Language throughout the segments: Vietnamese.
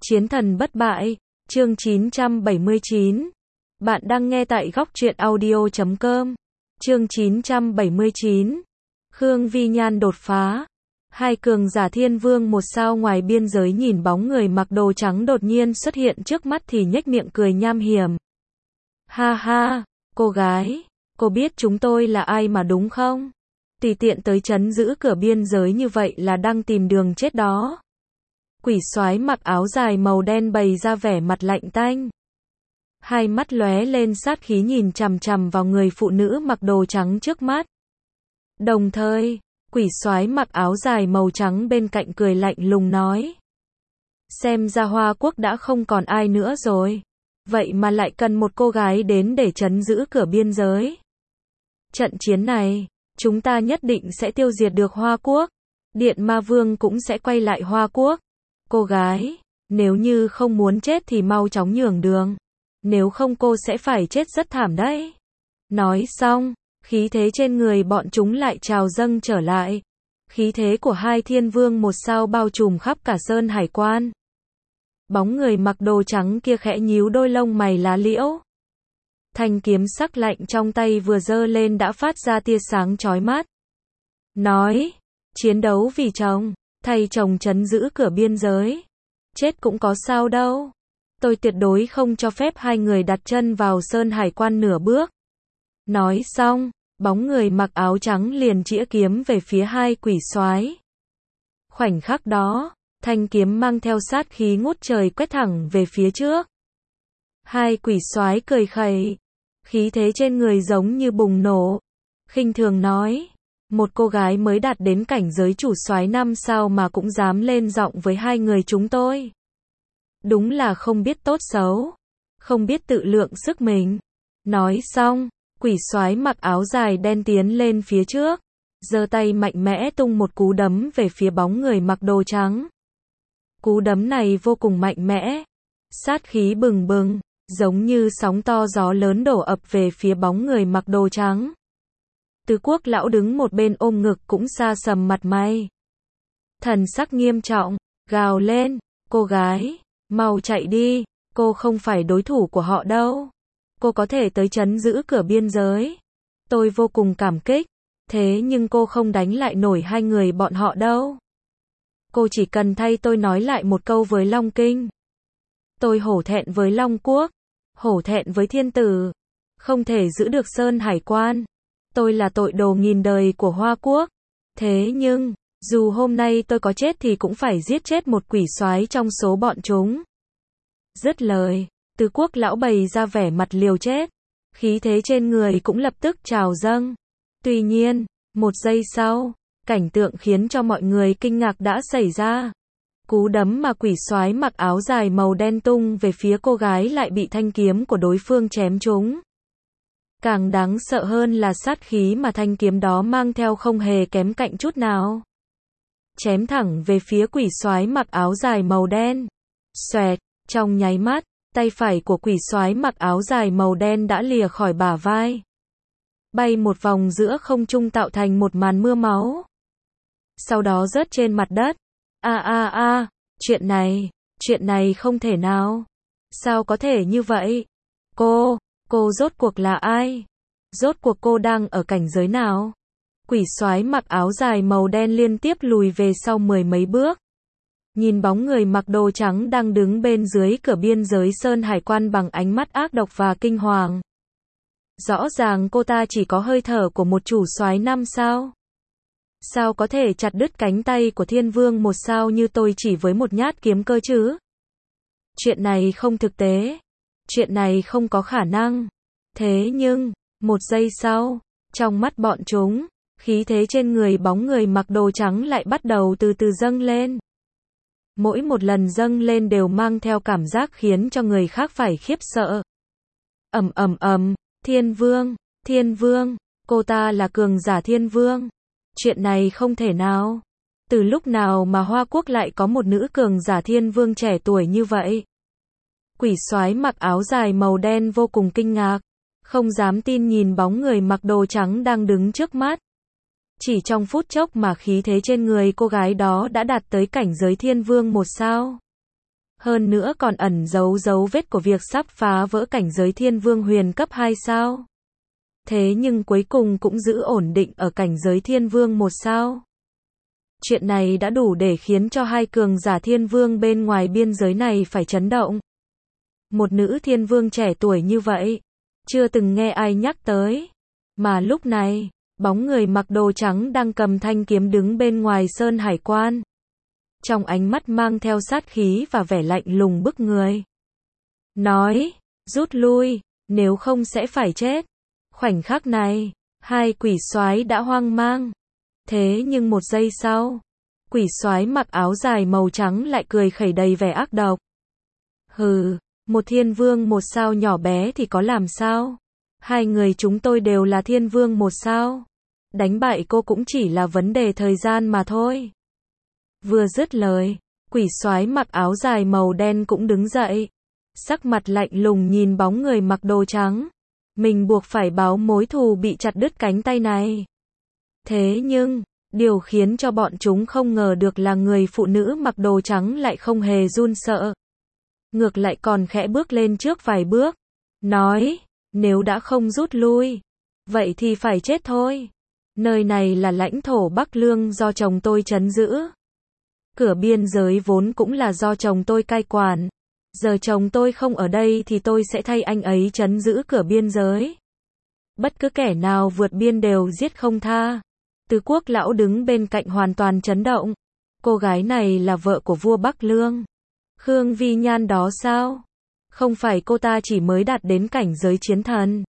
Chiến thần bất bại, chương 979. Bạn đang nghe tại góc truyện audio.com. Chương 979. Khương Vi Nhan đột phá. Hai cường giả thiên vương một sao ngoài biên giới nhìn bóng người mặc đồ trắng đột nhiên xuất hiện trước mắt thì nhếch miệng cười nham hiểm. Ha ha, cô gái, cô biết chúng tôi là ai mà đúng không? Tùy tiện tới trấn giữ cửa biên giới như vậy là đang tìm đường chết đó. Quỷ soái mặc áo dài màu đen bày ra vẻ mặt lạnh tanh. Hai mắt lóe lên sát khí nhìn chằm chằm vào người phụ nữ mặc đồ trắng trước mắt. Đồng thời, quỷ soái mặc áo dài màu trắng bên cạnh cười lạnh lùng nói. Xem ra Hoa Quốc đã không còn ai nữa rồi. Vậy mà lại cần một cô gái đến để trấn giữ cửa biên giới. Trận chiến này, chúng ta nhất định sẽ tiêu diệt được Hoa Quốc. Điện Ma Vương cũng sẽ quay lại Hoa Quốc. Cô gái, nếu như không muốn chết thì mau chóng nhường đường. Nếu không cô sẽ phải chết rất thảm đấy. Nói xong, khí thế trên người bọn chúng lại trào dâng trở lại. Khí thế của hai thiên vương một sao bao trùm khắp cả Sơn Hải Quan. Bóng người mặc đồ trắng kia khẽ nhíu đôi lông mày lá liễu. Thanh kiếm sắc lạnh trong tay vừa giơ lên đã phát ra tia sáng chói mắt. Nói, chiến đấu vì chồng, thay chồng trấn giữ cửa biên giới. Chết cũng có sao đâu. Tôi tuyệt đối không cho phép hai người đặt chân vào Sơn Hải Quan nửa bước. Nói xong, bóng người mặc áo trắng liền chĩa kiếm về phía hai quỷ soái. Khoảnh khắc đó, thanh kiếm mang theo sát khí ngút trời quét thẳng về phía trước. Hai quỷ soái cười khẩy, khí thế trên người giống như bùng nổ. Khinh thường nói, một cô gái mới đạt đến cảnh giới chủ soái 5 sao mà cũng dám lên giọng với hai người chúng tôi. Đúng là không biết tốt xấu, không biết tự lượng sức mình. Nói xong, quỷ soái mặc áo dài đen tiến lên phía trước, giơ tay mạnh mẽ tung một cú đấm về phía bóng người mặc đồ trắng. Cú đấm này vô cùng mạnh mẽ, sát khí bừng bừng, giống như sóng to gió lớn đổ ập về phía bóng người mặc đồ trắng. Tứ Quốc lão đứng một bên ôm ngực cũng sa sầm mặt mày. Thần sắc nghiêm trọng, gào lên, cô gái, mau chạy đi, cô không phải đối thủ của họ đâu. Cô có thể tới trấn giữ cửa biên giới. Tôi vô cùng cảm kích, thế nhưng cô không đánh lại nổi hai người bọn họ đâu. Cô chỉ cần thay tôi nói lại một câu với Long Kinh. Tôi hổ thẹn với Long Quốc, hổ thẹn với thiên tử, không thể giữ được Sơn Hải Quan. Tôi là tội đồ nghìn đời của Hoa Quốc. Thế nhưng, dù hôm nay tôi có chết thì cũng phải giết chết một quỷ soái trong số bọn chúng. Dứt lời, Tứ Quốc lão bày ra vẻ mặt liều chết. Khí thế trên người cũng lập tức trào dâng. Tuy nhiên, một giây sau, cảnh tượng khiến cho mọi người kinh ngạc đã xảy ra. Cú đấm mà quỷ soái mặc áo dài màu đen tung về phía cô gái lại bị thanh kiếm của đối phương chém trúng. Càng đáng sợ hơn là sát khí mà thanh kiếm đó mang theo không hề kém cạnh chút nào. Chém thẳng về phía quỷ soái mặc áo dài màu đen. Xoẹt, trong nháy mắt, tay phải của quỷ soái mặc áo dài màu đen đã lìa khỏi bả vai. Bay một vòng giữa không trung tạo thành một màn mưa máu. Sau đó rớt trên mặt đất. Chuyện này không thể nào. Sao có thể như vậy? Cô rốt cuộc là ai? Rốt cuộc cô đang ở cảnh giới nào? Quỷ soái mặc áo dài màu đen liên tiếp lùi về sau mười mấy bước. Nhìn bóng người mặc đồ trắng đang đứng bên dưới cửa biên giới Sơn Hải Quan bằng ánh mắt ác độc và kinh hoàng. Rõ ràng cô ta chỉ có hơi thở của một chủ soái 5 sao. Sao có thể chặt đứt cánh tay của thiên vương một sao như tôi chỉ với một nhát kiếm cơ chứ? Chuyện này không thực tế. Chuyện này không có khả năng. Thế nhưng, một giây sau, trong mắt bọn chúng, khí thế trên người bóng người mặc đồ trắng lại bắt đầu từ từ dâng lên. Mỗi một lần dâng lên đều mang theo cảm giác khiến cho người khác phải khiếp sợ. Thiên vương, cô ta là cường giả thiên vương. Chuyện này không thể nào. Từ lúc nào mà Hoa Quốc lại có một nữ cường giả thiên vương trẻ tuổi như vậy? Quỷ soái mặc áo dài màu đen vô cùng kinh ngạc, không dám tin nhìn bóng người mặc đồ trắng đang đứng trước mắt. Chỉ trong phút chốc mà khí thế trên người cô gái đó đã đạt tới cảnh giới thiên vương một sao. Hơn nữa còn ẩn giấu dấu vết của việc sắp phá vỡ cảnh giới thiên vương huyền cấp 2 sao. Thế nhưng cuối cùng cũng giữ ổn định ở cảnh giới thiên vương 1 sao. Chuyện này đã đủ để khiến cho hai cường giả thiên vương bên ngoài biên giới này phải chấn động. Một nữ thiên vương trẻ tuổi như vậy, chưa từng nghe ai nhắc tới. Mà lúc này, bóng người mặc đồ trắng đang cầm thanh kiếm đứng bên ngoài sơn hải quan. Trong ánh mắt mang theo sát khí và vẻ lạnh lùng bức người. Nói, rút lui, nếu không sẽ phải chết. Khoảnh khắc này, hai quỷ soái đã hoang mang. Thế nhưng một giây sau, quỷ soái mặc áo dài màu trắng lại cười khẩy đầy vẻ ác độc. Hừ, một thiên vương 1 sao nhỏ bé thì có làm sao? Hai người chúng tôi đều là thiên vương 1 sao. Đánh bại cô cũng chỉ là vấn đề thời gian mà thôi. Vừa dứt lời, quỷ soái mặc áo dài màu đen cũng đứng dậy. Sắc mặt lạnh lùng nhìn bóng người mặc đồ trắng. Mình buộc phải báo mối thù bị chặt đứt cánh tay này. Thế nhưng, điều khiến cho bọn chúng không ngờ được là người phụ nữ mặc đồ trắng lại không hề run sợ. Ngược lại còn khẽ bước lên trước vài bước. Nói, nếu đã không rút lui, vậy thì phải chết thôi. Nơi này là lãnh thổ Bắc Lương do chồng tôi trấn giữ. Cửa biên giới vốn cũng là do chồng tôi cai quản. Giờ chồng tôi không ở đây thì tôi sẽ thay anh ấy trấn giữ cửa biên giới. Bất cứ kẻ nào vượt biên đều giết không tha. Tứ Quốc lão đứng bên cạnh hoàn toàn chấn động. Cô gái này là vợ của vua Bắc Lương. Khương Vi Nhan đó sao? Không phải cô ta chỉ mới đạt đến cảnh giới chiến thần.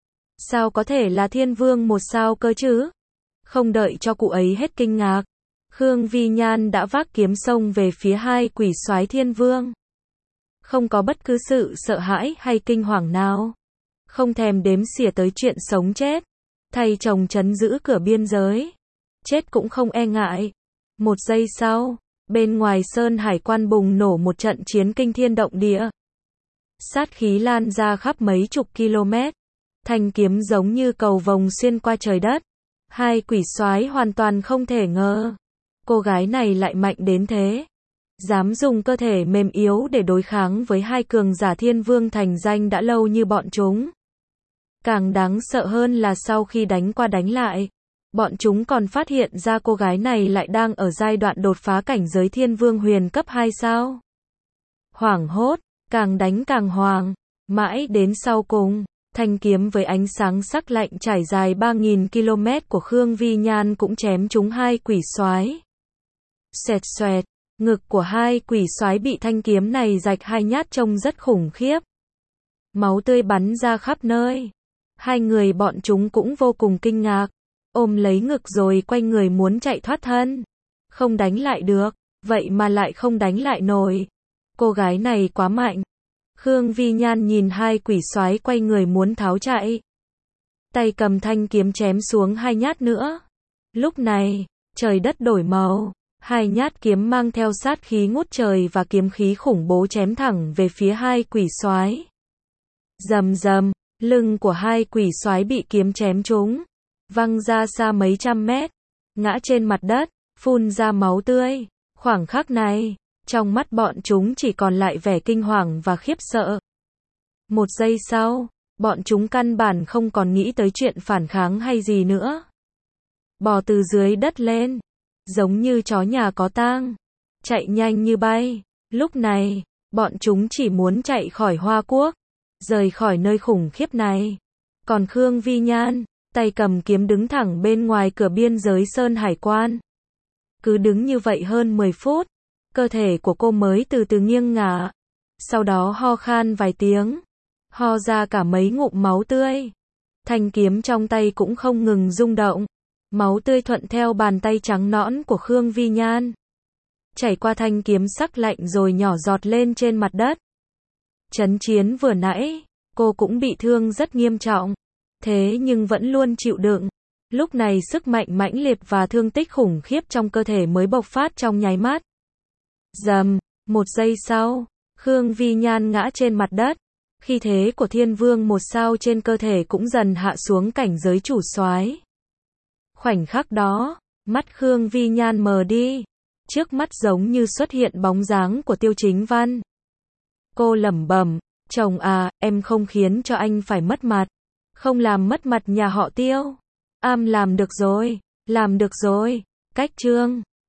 Sao có thể là thiên vương 1 sao cơ chứ? Không đợi cho cụ ấy hết kinh ngạc, Khương Vi Nhan đã vác kiếm xông về phía hai quỷ soái thiên vương. Không có bất cứ sự sợ hãi hay kinh hoàng nào. Không thèm đếm xỉa tới chuyện sống chết. Thay chồng trấn giữ cửa biên giới. Chết cũng không e ngại. Một giây sau, bên ngoài sơn hải quan bùng nổ một trận chiến kinh thiên động địa. Sát khí lan ra khắp mấy chục km. Thanh kiếm giống như cầu vồng xuyên qua trời đất. Hai quỷ soái hoàn toàn không thể ngờ. Cô gái này lại mạnh đến thế. Dám dùng cơ thể mềm yếu để đối kháng với hai cường giả thiên vương thành danh đã lâu như bọn chúng. Càng đáng sợ hơn là sau khi đánh qua đánh lại, bọn chúng còn phát hiện ra cô gái này lại đang ở giai đoạn đột phá cảnh giới thiên vương huyền cấp 2 sao. Hoảng hốt, càng đánh càng hoàng, mãi đến sau cùng, thanh kiếm với ánh sáng sắc lạnh trải dài 3.000 km của Khương Vi Nhan cũng chém trúng hai quỷ soái. Xoẹt xoẹt, ngực của hai quỷ soái bị thanh kiếm này rạch hai nhát trông rất khủng khiếp. Máu tươi bắn ra khắp nơi. Hai người bọn chúng cũng vô cùng kinh ngạc, ôm lấy ngực rồi quay người muốn chạy thoát thân. Không đánh lại được, vậy mà lại không đánh lại nổi. Cô gái này quá mạnh. Khương Vi Nhan nhìn hai quỷ soái quay người muốn tháo chạy. Tay cầm thanh kiếm chém xuống hai nhát nữa. Lúc này, trời đất đổi màu. Hai nhát kiếm mang theo sát khí ngút trời và kiếm khí khủng bố chém thẳng về phía hai quỷ soái. Rầm rầm, lưng của hai quỷ soái bị kiếm chém trúng, văng ra xa mấy trăm mét, ngã trên mặt đất, phun ra máu tươi. Khoảng khắc này, trong mắt bọn chúng chỉ còn lại vẻ kinh hoàng và khiếp sợ. Một giây sau, bọn chúng căn bản không còn nghĩ tới chuyện phản kháng hay gì nữa. Bò từ dưới đất lên, giống như chó nhà có tang, chạy nhanh như bay. Lúc này, bọn chúng chỉ muốn chạy khỏi Hoa Quốc, rời khỏi nơi khủng khiếp này. Còn Khương Vi Nhan, tay cầm kiếm đứng thẳng bên ngoài cửa biên giới sơn hải quan. Cứ đứng như vậy hơn 10 phút, cơ thể của cô mới từ từ nghiêng ngả. Sau đó ho khan vài tiếng, ho ra cả mấy ngụm máu tươi. Thanh kiếm trong tay cũng không ngừng rung động. Máu tươi thuận theo bàn tay trắng nõn của Khương Vi Nhan, chảy qua thanh kiếm sắc lạnh rồi nhỏ giọt lên trên mặt đất. Chấn chiến vừa nãy, cô cũng bị thương rất nghiêm trọng, thế nhưng vẫn luôn chịu đựng. Lúc này sức mạnh mãnh liệt và thương tích khủng khiếp trong cơ thể mới bộc phát trong nháy mắt. Rầm, một giây sau, Khương Vi Nhan ngã trên mặt đất. Khí thế của thiên vương 1 sao trên cơ thể cũng dần hạ xuống cảnh giới chủ soái. Khoảnh khắc đó, mắt Khương Vi Nhan mờ đi. Trước mắt giống như xuất hiện bóng dáng của Tiêu Chính Văn. Cô lẩm bẩm, chồng à, em không khiến cho anh phải mất mặt. Không làm mất mặt nhà họ Tiêu. Làm được rồi, cách Trương.